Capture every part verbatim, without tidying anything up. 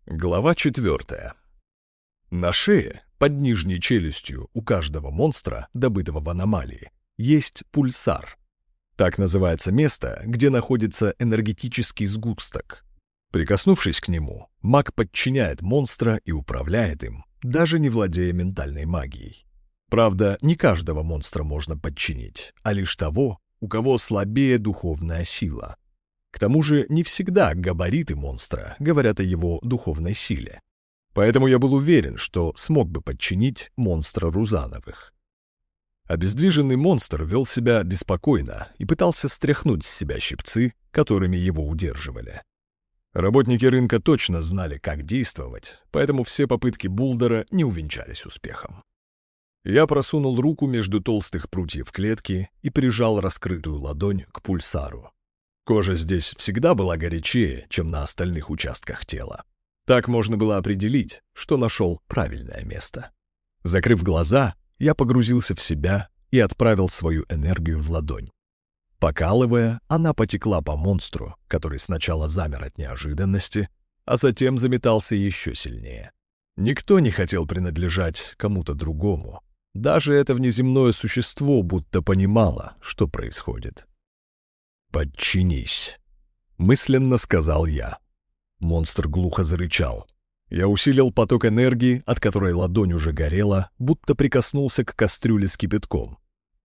Глава четвертая. На шее, под нижней челюстью у каждого монстра, добытого в аномалии, есть пульсар. Так называется место, где находится энергетический сгусток. Прикоснувшись к нему, маг подчиняет монстра и управляет им, даже не владея ментальной магией. Правда, не каждого монстра можно подчинить, а лишь того, у кого слабее духовная сила. К тому же не всегда габариты монстра говорят о его духовной силе. Поэтому я был уверен, что смог бы подчинить монстра Рузановых. Обездвиженный монстр вел себя беспокойно и пытался стряхнуть с себя щипцы, которыми его удерживали. Работники рынка точно знали, как действовать, поэтому все попытки Булдера не увенчались успехом. Я просунул руку между толстых прутьев клетки и прижал раскрытую ладонь к пульсару. Кожа здесь всегда была горячее, чем на остальных участках тела. Так можно было определить, что нашел правильное место. Закрыв глаза, я погрузился в себя и отправил свою энергию в ладонь. Покалывая, она потекла по монстру, который сначала замер от неожиданности, а затем заметался еще сильнее. Никто не хотел принадлежать кому-то другому. Даже это внеземное существо будто понимало, что происходит. «Подчинись», — мысленно сказал я. Монстр глухо зарычал. Я усилил поток энергии, от которой ладонь уже горела, будто прикоснулся к кастрюле с кипятком.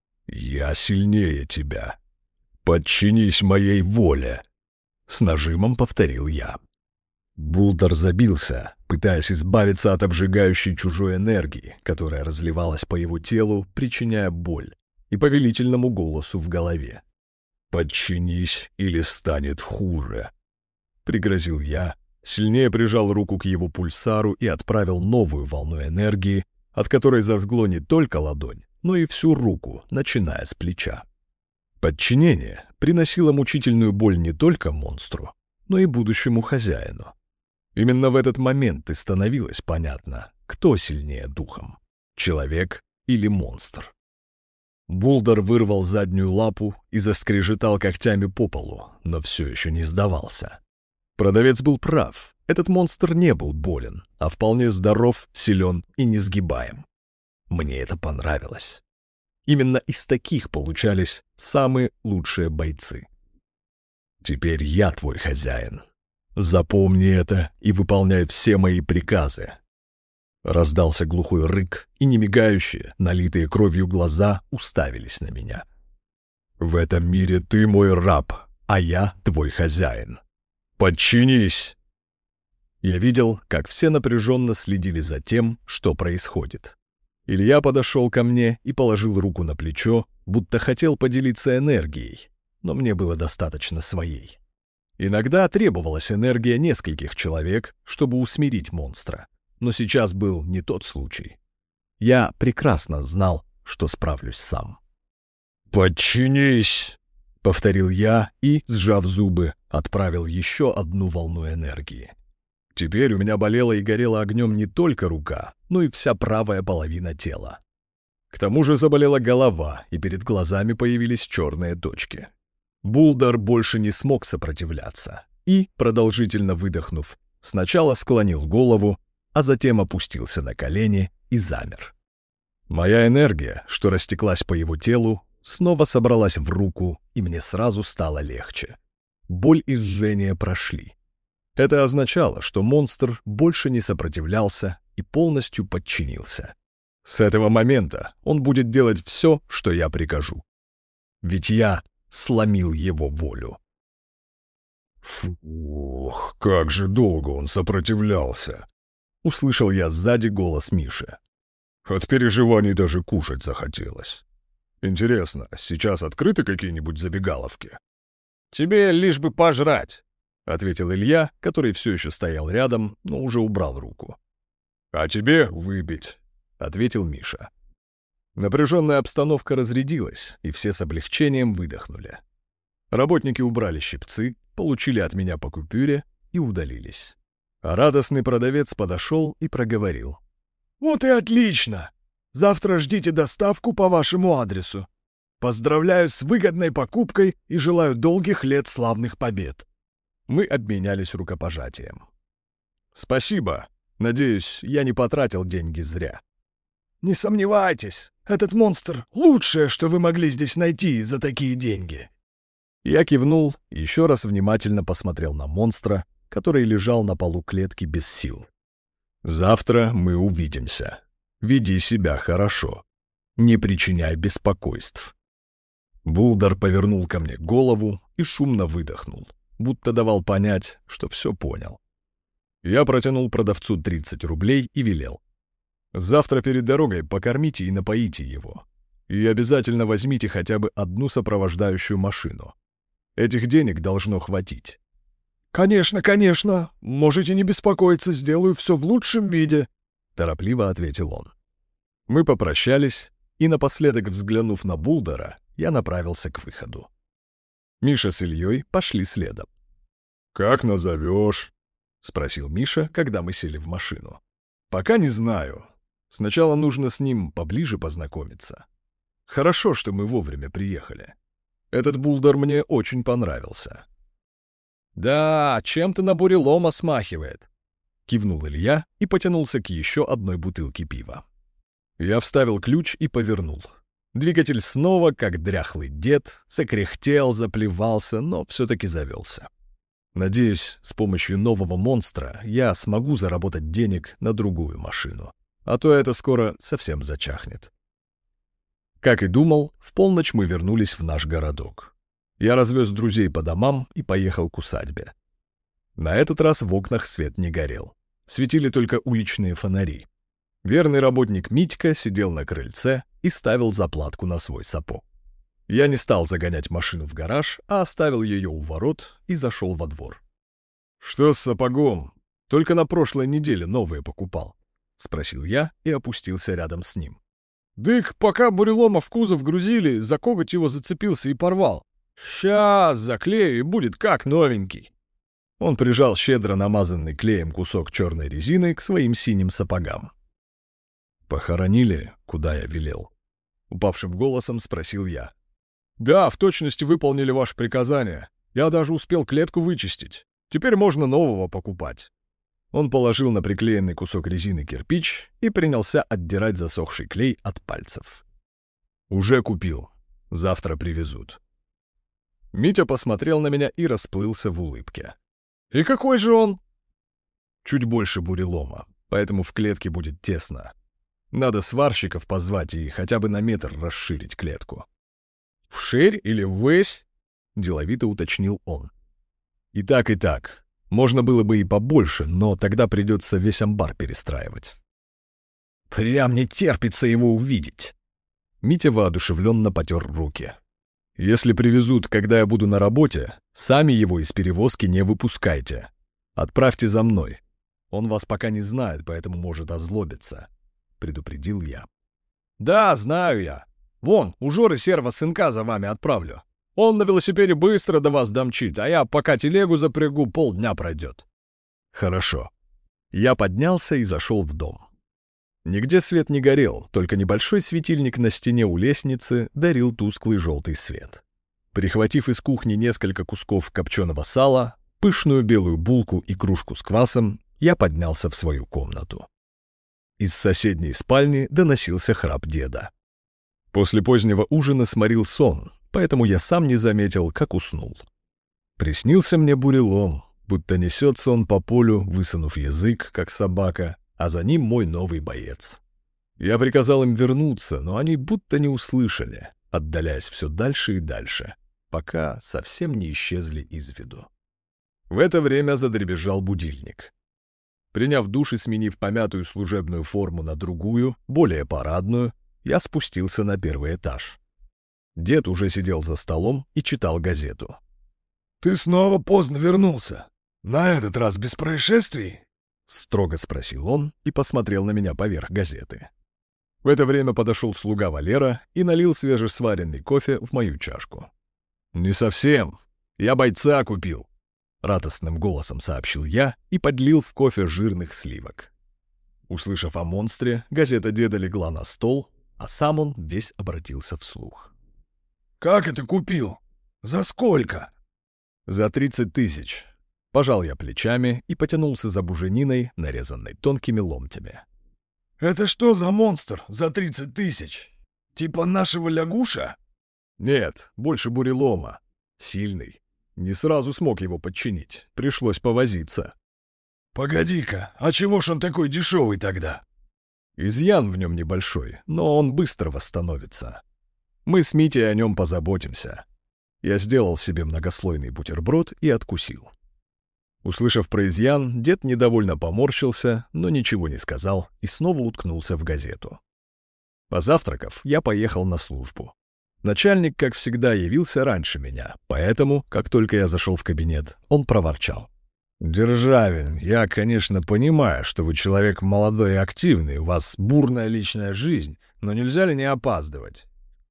«Я сильнее тебя. Подчинись моей воле», — с нажимом повторил я. Булдер забился, пытаясь избавиться от обжигающей чужой энергии, которая разливалась по его телу, причиняя боль, и повелительному голосу в голове. «Подчинись, или станет хуже», — пригрозил я, сильнее прижал руку к его пульсару и отправил новую волну энергии, от которой зажгло не только ладонь, но и всю руку, начиная с плеча. Подчинение приносило мучительную боль не только монстру, но и будущему хозяину. Именно в этот момент и становилось понятно, кто сильнее духом — человек или монстр. Булдер вырвал заднюю лапу и заскрежетал когтями по полу, но все еще не сдавался. Продавец был прав. Этот монстр не был болен, а вполне здоров, силен и несгибаем. Мне это понравилось. Именно из таких получались самые лучшие бойцы. «Теперь я твой хозяин. Запомни это и выполняй все мои приказы». Раздался глухой рык, и немигающие, налитые кровью глаза уставились на меня. «В этом мире ты мой раб, а я твой хозяин. Подчинись!» Я видел, как все напряженно следили за тем, что происходит. Илья подошел ко мне и положил руку на плечо, будто хотел поделиться энергией, но мне было достаточно своей. Иногда требовалась энергия нескольких человек, чтобы усмирить монстра. Но сейчас был не тот случай. Я прекрасно знал, что справлюсь сам. «Подчинись!» — повторил я и, сжав зубы, отправил еще одну волну энергии. Теперь у меня болела и горела огнем не только рука, но и вся правая половина тела. К тому же заболела голова, и перед глазами появились черные точки. Булдер больше не смог сопротивляться и, продолжительно выдохнув, сначала склонил голову, а затем опустился на колени и замер. Моя энергия, что растеклась по его телу, снова собралась в руку, и мне сразу стало легче. Боль и жжение прошли. Это означало, что монстр больше не сопротивлялся и полностью подчинился. С этого момента он будет делать все, что я прикажу. Ведь я сломил его волю. «Фух, как же долго он сопротивлялся!» Услышал я сзади голос Миши. От переживаний даже кушать захотелось. Интересно, сейчас открыты какие-нибудь забегаловки? «Тебе лишь бы пожрать», — ответил Илья, который все еще стоял рядом, но уже убрал руку. «А тебе выпить», — ответил Миша. Напряженная обстановка разрядилась, и все с облегчением выдохнули. Работники убрали щипцы, получили от меня по купюре и удалились. А радостный продавец подошел и проговорил. «Вот и отлично! Завтра ждите доставку по вашему адресу. Поздравляю с выгодной покупкой и желаю долгих лет славных побед». Мы обменялись рукопожатием. «Спасибо. Надеюсь, я не потратил деньги зря». «Не сомневайтесь, этот монстр — лучшее, что вы могли здесь найти за такие деньги». Я кивнул и еще раз внимательно посмотрел на монстра, который лежал на полу клетки без сил. «Завтра мы увидимся. Веди себя хорошо. Не причиняй беспокойств». Булдар повернул ко мне голову и шумно выдохнул, будто давал понять, что все понял. Я протянул продавцу тридцать рублей и велел: «Завтра перед дорогой покормите и напоите его. И обязательно возьмите хотя бы одну сопровождающую машину. Этих денег должно хватить». «Конечно, конечно. Можете не беспокоиться, сделаю все в лучшем виде», — торопливо ответил он. Мы попрощались, и напоследок, взглянув на Булдара, я направился к выходу. Миша с Ильей пошли следом. «Как назовешь?» — спросил Миша, когда мы сели в машину. «Пока не знаю. Сначала нужно с ним поближе познакомиться. Хорошо, что мы вовремя приехали. Этот Булдар мне очень понравился». «Да, чем-то на бурелома смахивает», — кивнул Илья и потянулся к еще одной бутылке пива. Я вставил ключ и повернул. Двигатель снова, как дряхлый дед, закряхтел, заплевался, но все-таки завелся. Надеюсь, с помощью нового монстра я смогу заработать денег на другую машину, а то это скоро совсем зачахнет. Как и думал, в полночь мы вернулись в наш городок. Я развез друзей по домам и поехал к усадьбе. На этот раз в окнах свет не горел. Светили только уличные фонари. Верный работник Митька сидел на крыльце и ставил заплатку на свой сапог. Я не стал загонять машину в гараж, а оставил ее у ворот и зашел во двор. «Что с сапогом? Только на прошлой неделе новые покупал», — спросил я и опустился рядом с ним. «Дык, пока бурелома в кузов грузили, за коготь его зацепился и порвал. Сейчас заклею, и будет как новенький». Он прижал щедро намазанный клеем кусок черной резины к своим синим сапогам. «Похоронили, куда я велел?» — упавшим голосом спросил я. «Да, в точности выполнили ваше приказание. Я даже успел клетку вычистить. Теперь можно нового покупать». Он положил на приклеенный кусок резины кирпич и принялся отдирать засохший клей от пальцев. «Уже купил. Завтра привезут». Митя посмотрел на меня и расплылся в улыбке. «И какой же он?» «Чуть больше бурелома, поэтому в клетке будет тесно. Надо сварщиков позвать и хотя бы на метр расширить клетку». «Вширь или ввысь?» — деловито уточнил он. «И так, и так. Можно было бы и побольше, но тогда придется весь амбар перестраивать». «Прям не терпится его увидеть!» Митя воодушевленно потер руки. «Если привезут, когда я буду на работе, сами его из перевозки не выпускайте. Отправьте за мной. Он вас пока не знает, поэтому может озлобиться», — предупредил я. «Да, знаю я. Вон, у Жоры серого сынка за вами отправлю. Он на велосипеде быстро до вас домчит, а я пока телегу запрягу, полдня пройдет». «Хорошо». Я поднялся и зашел в дом. Нигде свет не горел, только небольшой светильник на стене у лестницы дарил тусклый желтый свет. Прихватив из кухни несколько кусков копченого сала, пышную белую булку и кружку с квасом, я поднялся в свою комнату. Из соседней спальни доносился храп деда. После позднего ужина сморил сон, поэтому я сам не заметил, как уснул. Приснился мне бурелом, будто несется он по полю, высунув язык, как собака, а за ним мой новый боец. Я приказал им вернуться, но они будто не услышали, отдаляясь все дальше и дальше, пока совсем не исчезли из виду. В это время задребезжал будильник. Приняв душ и сменив помятую служебную форму на другую, более парадную, я спустился на первый этаж. Дед уже сидел за столом и читал газету. «Ты снова поздно вернулся. На этот раз без происшествий?» — строго спросил он и посмотрел на меня поверх газеты. В это время подошел слуга Валера и налил свежесваренный кофе в мою чашку. «Не совсем. Я бойца купил», — радостным голосом сообщил я и подлил в кофе жирных сливок. Услышав о монстре, газета деда легла на стол, а сам он весь обратился вслух. «Как это купил? За сколько?» «За тридцать тысяч. Пожал я плечами и потянулся за бужениной, нарезанной тонкими ломтями. «Это что за монстр за тридцать тысяч? Типа нашего лягуша?» «Нет, больше бурелома. Сильный. Не сразу смог его подчинить. Пришлось повозиться». «Погоди-ка, а чего ж он такой дешевый тогда?» «Изъян в нем небольшой, но он быстро восстановится. Мы с Митей о нем позаботимся». Я сделал себе многослойный бутерброд и откусил. Услышав про изъян, дед недовольно поморщился, но ничего не сказал и снова уткнулся в газету. Позавтракав, я поехал на службу. Начальник, как всегда, явился раньше меня, поэтому, как только я зашел в кабинет, он проворчал. «Державин, я, конечно, понимаю, что вы человек молодой и активный, у вас бурная личная жизнь, но нельзя ли не опаздывать?»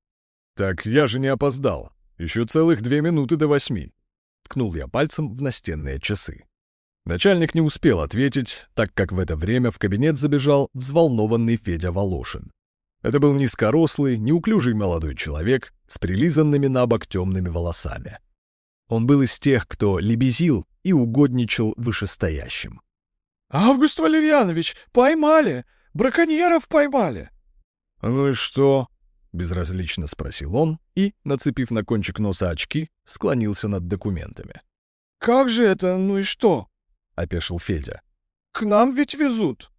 «Так я же не опоздал. Еще целых две минуты до восьми». Ткнул я пальцем в настенные часы. Начальник не успел ответить, так как в это время в кабинет забежал взволнованный Федя Волошин. Это был низкорослый, неуклюжий молодой человек с прилизанными на бок темными волосами. Он был из тех, кто лебезил и угодничал вышестоящим. «Август Валерьянович, поймали! Браконьеров поймали!» «Ну и что?» — безразлично спросил он и, нацепив на кончик носа очки, склонился над документами. «Как же это, ну и что?» — опешил Федя. «К нам ведь везут».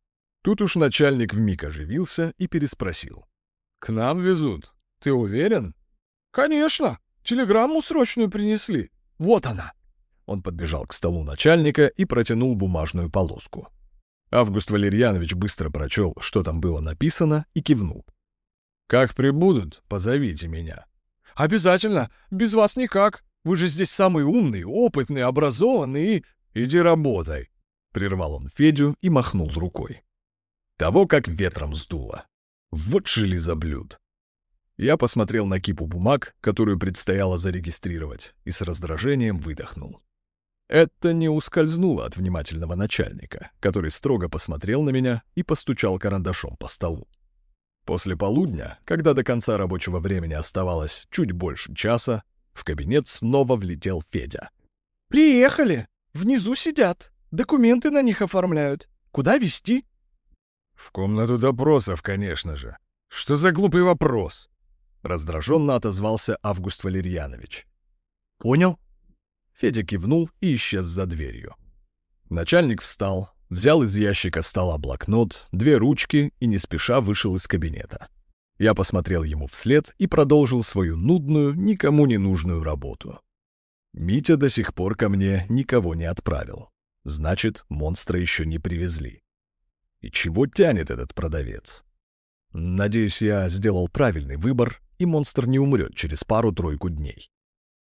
Тут уж начальник вмиг оживился и переспросил. «К нам везут? Ты уверен?» «Конечно! Телеграмму срочную принесли. Вот она!» Он подбежал к столу начальника и протянул бумажную полоску. Август Валерьянович быстро прочел, что там было написано, и кивнул. «Как прибудут, позовите меня». «Обязательно! Без вас никак! Вы же здесь самый умный, опытный, образованный и...» «Иди работай!» — прервал он Федю и махнул рукой. Того как ветром сдуло. Вот железоблюд. Я посмотрел на кипу бумаг, которую предстояло зарегистрировать, и с раздражением выдохнул. Это не ускользнуло от внимательного начальника, который строго посмотрел на меня и постучал карандашом по столу. После полудня, когда до конца рабочего времени оставалось чуть больше часа, в кабинет снова влетел Федя. «Приехали! Внизу сидят. Документы на них оформляют. Куда везти?» «В комнату допросов, конечно же. Что за глупый вопрос?» Раздраженно отозвался Август Валерьянович. «Понял?» Федя кивнул и исчез за дверью. Начальник встал, взял из ящика стола блокнот, две ручки и не спеша вышел из кабинета. Я посмотрел ему вслед и продолжил свою нудную, никому не нужную работу. Митя до сих пор ко мне никого не отправил. Значит, монстра еще не привезли. И чего тянет этот продавец? Надеюсь, я сделал правильный выбор, и монстр не умрет через пару-тройку дней.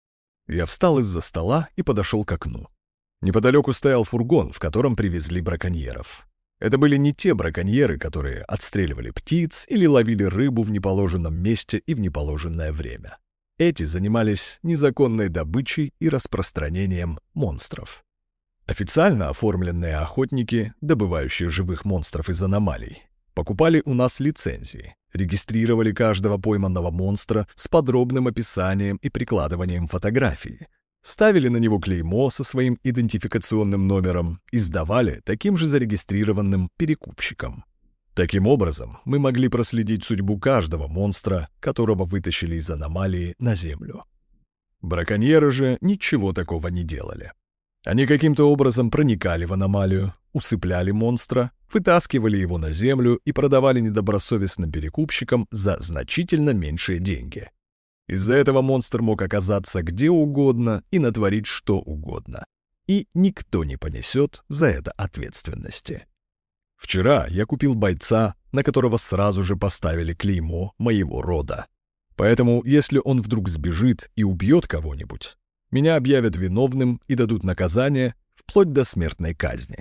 Я встал из-за стола и подошел к окну. Неподалеку стоял фургон, в котором привезли браконьеров. Это были не те браконьеры, которые отстреливали птиц или ловили рыбу в неположенном месте и в неположенное время. Эти занимались незаконной добычей и распространением монстров. Официально оформленные охотники, добывающие живых монстров из аномалий, покупали у нас лицензии, регистрировали каждого пойманного монстра с подробным описанием и прикладыванием фотографии, ставили на него клеймо со своим идентификационным номером и сдавали таким же зарегистрированным перекупщикам. Таким образом, мы могли проследить судьбу каждого монстра, которого вытащили из аномалии на землю. Браконьеры же ничего такого не делали. Они каким-то образом проникали в аномалию, усыпляли монстра, вытаскивали его на землю и продавали недобросовестным перекупщикам за значительно меньшие деньги. Из-за этого монстр мог оказаться где угодно и натворить что угодно. И никто не понесет за это ответственности. Вчера я купил бойца, на которого сразу же поставили клеймо моего рода. Поэтому, если он вдруг сбежит и убьет кого-нибудь, меня объявят виновным и дадут наказание вплоть до смертной казни.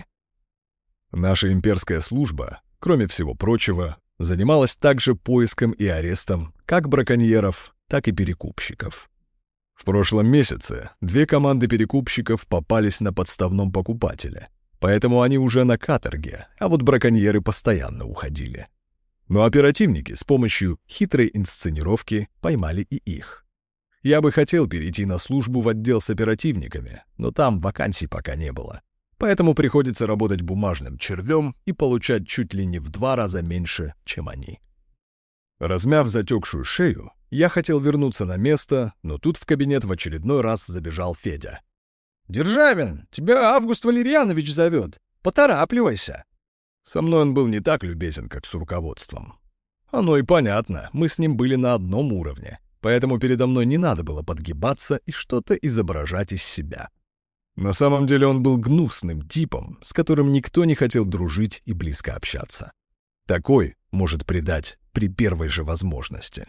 Наша имперская служба, кроме всего прочего, занималась также поиском и арестом как браконьеров, так и перекупщиков. В прошлом месяце две команды перекупщиков попались на подставном покупателе, поэтому они уже на каторге, а вот браконьеры постоянно уходили. Но оперативники с помощью хитрой инсценировки поймали и их. Я бы хотел перейти на службу в отдел с оперативниками, но там вакансий пока не было. Поэтому приходится работать бумажным червем и получать чуть ли не в два раза меньше, чем они. Размяв затекшую шею, я хотел вернуться на место, но тут в кабинет в очередной раз забежал Федя. «Державин, тебя Август Валерьянович зовет. Поторапливайся!» Со мной он был не так любезен, как с руководством. Оно и понятно, мы с ним были на одном уровне, поэтому передо мной не надо было подгибаться и что-то изображать из себя. На самом деле он был гнусным типом, с которым никто не хотел дружить и близко общаться. Такой может предать при первой же возможности.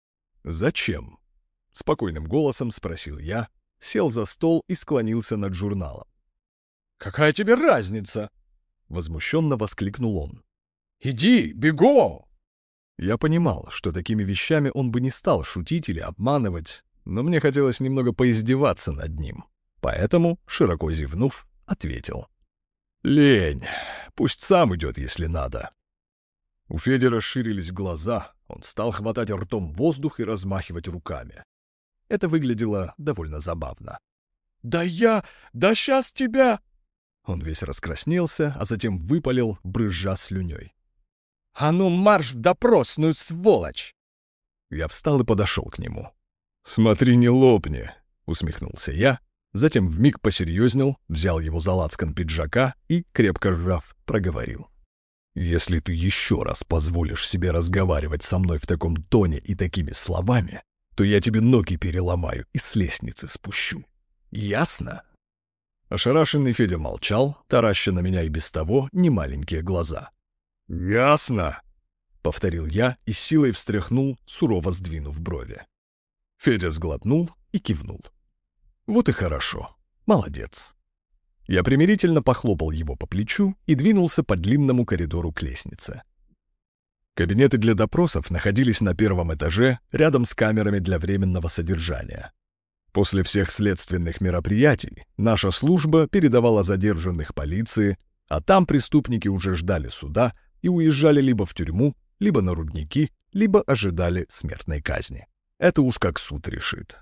«Зачем?» — спокойным голосом спросил я, сел за стол и склонился над журналом. «Какая тебе разница?» — возмущенно воскликнул он. «Иди, бегом!» Я понимал, что такими вещами он бы не стал шутить или обманывать, но мне хотелось немного поиздеваться над ним. Поэтому, широко зевнув, ответил. «Лень. Пусть сам идет, если надо». У Феди расширились глаза, он стал хватать ртом воздух и размахивать руками. Это выглядело довольно забавно. «Да я... Да сейчас тебя...» Он весь раскраснелся, а затем выпалил, брызжа слюней. «А ну марш в допросную, сволочь!» Я встал и подошел к нему. «Смотри, не лопни!» — усмехнулся я, затем вмиг посерьезнел, взял его за лацкан пиджака и, крепко сжав, проговорил. «Если ты еще раз позволишь себе разговаривать со мной в таком тоне и такими словами, то я тебе ноги переломаю и с лестницы спущу. Ясно?» Ошарашенный Федя молчал, тараща на меня и без того немаленькие глаза. «Ясно!» — повторил я и с силой встряхнул, сурово сдвинув брови. Федя сглотнул и кивнул. «Вот и хорошо. Молодец». Я примирительно похлопал его по плечу и двинулся по длинному коридору к лестнице. Кабинеты для допросов находились на первом этаже, рядом с камерами для временного содержания. После всех следственных мероприятий наша служба передавала задержанных полиции, а там преступники уже ждали суда и уезжали либо в тюрьму, либо на рудники, либо ожидали смертной казни. Это уж как суд решит.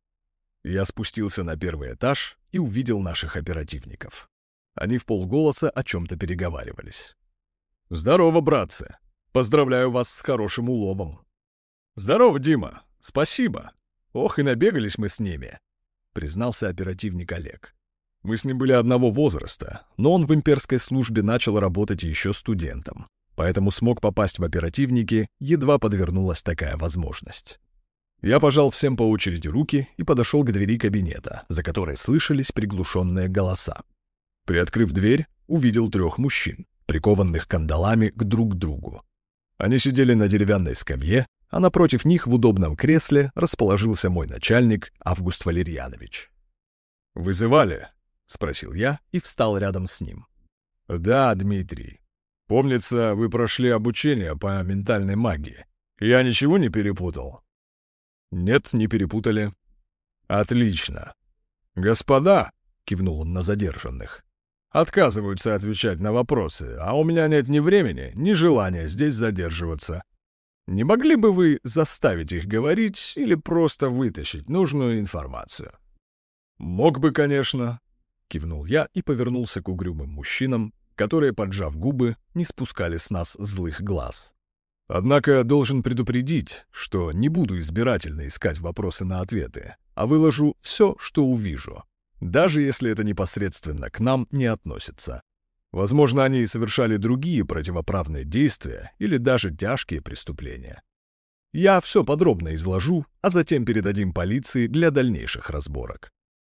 Я спустился на первый этаж и увидел наших оперативников. Они вполголоса о чем-то переговаривались. «Здорово, братцы! Поздравляю вас с хорошим уловом!» «Здорово, Дима! Спасибо! Ох, и набегались мы с ними!» — признался оперативник Олег. Мы с ним были одного возраста, но он в имперской службе начал работать еще студентом, поэтому смог попасть в оперативники, едва подвернулась такая возможность. Я пожал всем по очереди руки и подошел к двери кабинета, за которой слышались приглушенные голоса. Приоткрыв дверь, увидел трех мужчин, прикованных кандалами к друг другу. Они сидели на деревянной скамье, а напротив них в удобном кресле расположился мой начальник Август Валерьянович. «Вызывали?» — спросил я и встал рядом с ним. «Да, Дмитрий. Помнится, вы прошли обучение по ментальной магии. Я ничего не перепутал?» «Нет, не перепутали». «Отлично. Господа», — кивнул он на задержанных, — «отказываются отвечать на вопросы, а у меня нет ни времени, ни желания здесь задерживаться. Не могли бы вы заставить их говорить или просто вытащить нужную информацию?» «Мог бы, конечно», — кивнул я и повернулся к угрюмым мужчинам, которые, поджав губы, не спускали с нас злых глаз. «Однако должен предупредить, что не буду избирательно искать вопросы на ответы, а выложу все, что увижу, даже если это непосредственно к нам не относится. Возможно, они и совершали другие противоправные действия или даже тяжкие преступления. Я все подробно изложу, а затем передадим полиции для дальнейших разборок».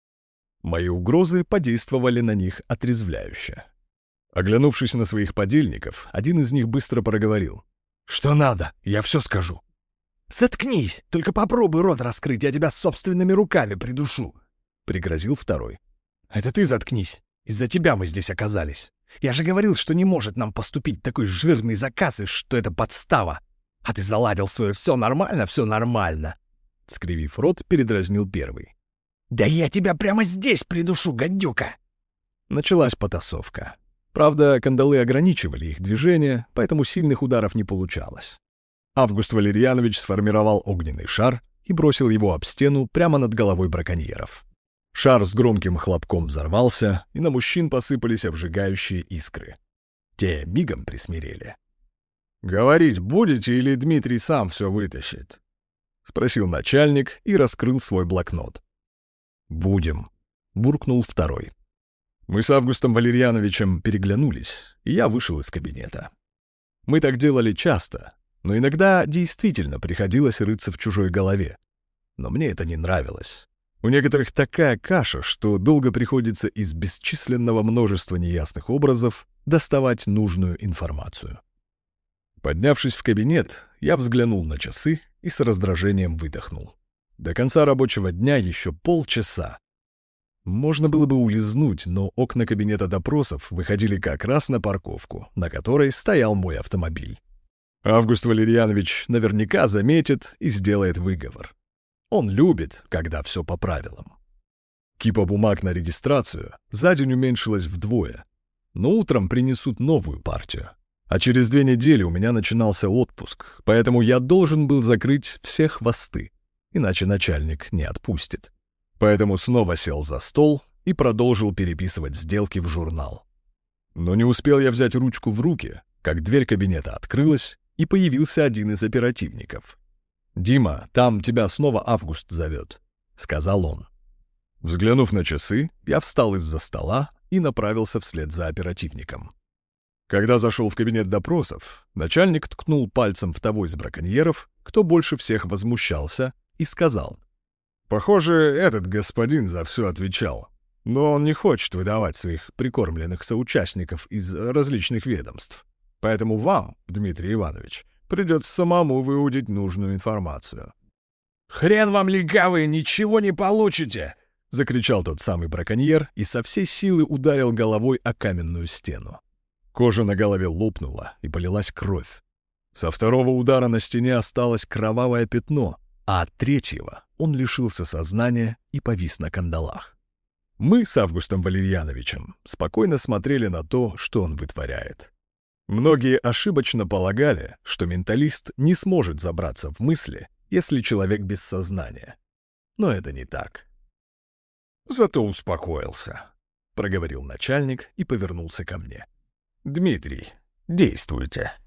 Мои угрозы подействовали на них отрезвляюще. Оглянувшись на своих подельников, один из них быстро проговорил. «Что надо? Я все скажу». «Заткнись! Только попробуй рот раскрыть, я тебя собственными руками придушу!» — пригрозил второй. «Это ты заткнись! Из-за тебя мы здесь оказались. Я же говорил, что не может нам поступить такой жирный заказ, и что это подстава. А ты заладил свое «все нормально, все нормально!» Скривив рот, передразнил первый. «Да я тебя прямо здесь придушу, гадюка!» Началась потасовка. Правда, кандалы ограничивали их движение, поэтому сильных ударов не получалось. Август Валерьянович сформировал огненный шар и бросил его об стену прямо над головой браконьеров. Шар с громким хлопком взорвался, и на мужчин посыпались обжигающие искры. Те мигом присмирели. «Говорить будете или Дмитрий сам все вытащит?» — спросил начальник и раскрыл свой блокнот. «Будем», — буркнул второй. Мы с Августом Валерьяновичем переглянулись, и я вышел из кабинета. Мы так делали часто, но иногда действительно приходилось рыться в чужой голове. Но мне это не нравилось. У некоторых такая каша, что долго приходится из бесчисленного множества неясных образов доставать нужную информацию. Поднявшись в кабинет, я взглянул на часы и с раздражением выдохнул. До конца рабочего дня еще полчаса. Можно было бы улизнуть, но окна кабинета допросов выходили как раз на парковку, на которой стоял мой автомобиль. Август Валерьянович наверняка заметит и сделает выговор. Он любит, когда все по правилам. Кипа бумаг на регистрацию за день уменьшилась вдвое, но утром принесут новую партию. А через две недели у меня начинался отпуск, поэтому я должен был закрыть все хвосты, иначе начальник не отпустит. Поэтому снова сел за стол и продолжил переписывать сделки в журнал. Но не успел я взять ручку в руки, как дверь кабинета открылась, и появился один из оперативников. «Дима, там тебя снова Август зовет», — сказал он. Взглянув на часы, я встал из-за стола и направился вслед за оперативником. Когда зашел в кабинет допросов, начальник ткнул пальцем в того из браконьеров, кто больше всех возмущался, и сказал: «Похоже, этот господин за все отвечал, но он не хочет выдавать своих прикормленных соучастников из различных ведомств. Поэтому вам, Дмитрий Иванович, придется самому выудить нужную информацию». «Хрен вам, легавые, ничего не получите!» — закричал тот самый браконьер и со всей силы ударил головой о каменную стену. Кожа на голове лопнула и полилась кровь. Со второго удара на стене осталось кровавое пятно, а от третьего он лишился сознания и повис на кандалах. Мы с Августом Валерьяновичем спокойно смотрели на то, что он вытворяет. Многие ошибочно полагали, что менталист не сможет забраться в мысли, если человек без сознания. Но это не так. «Зато успокоился», — проговорил начальник и повернулся ко мне. «Дмитрий, действуйте».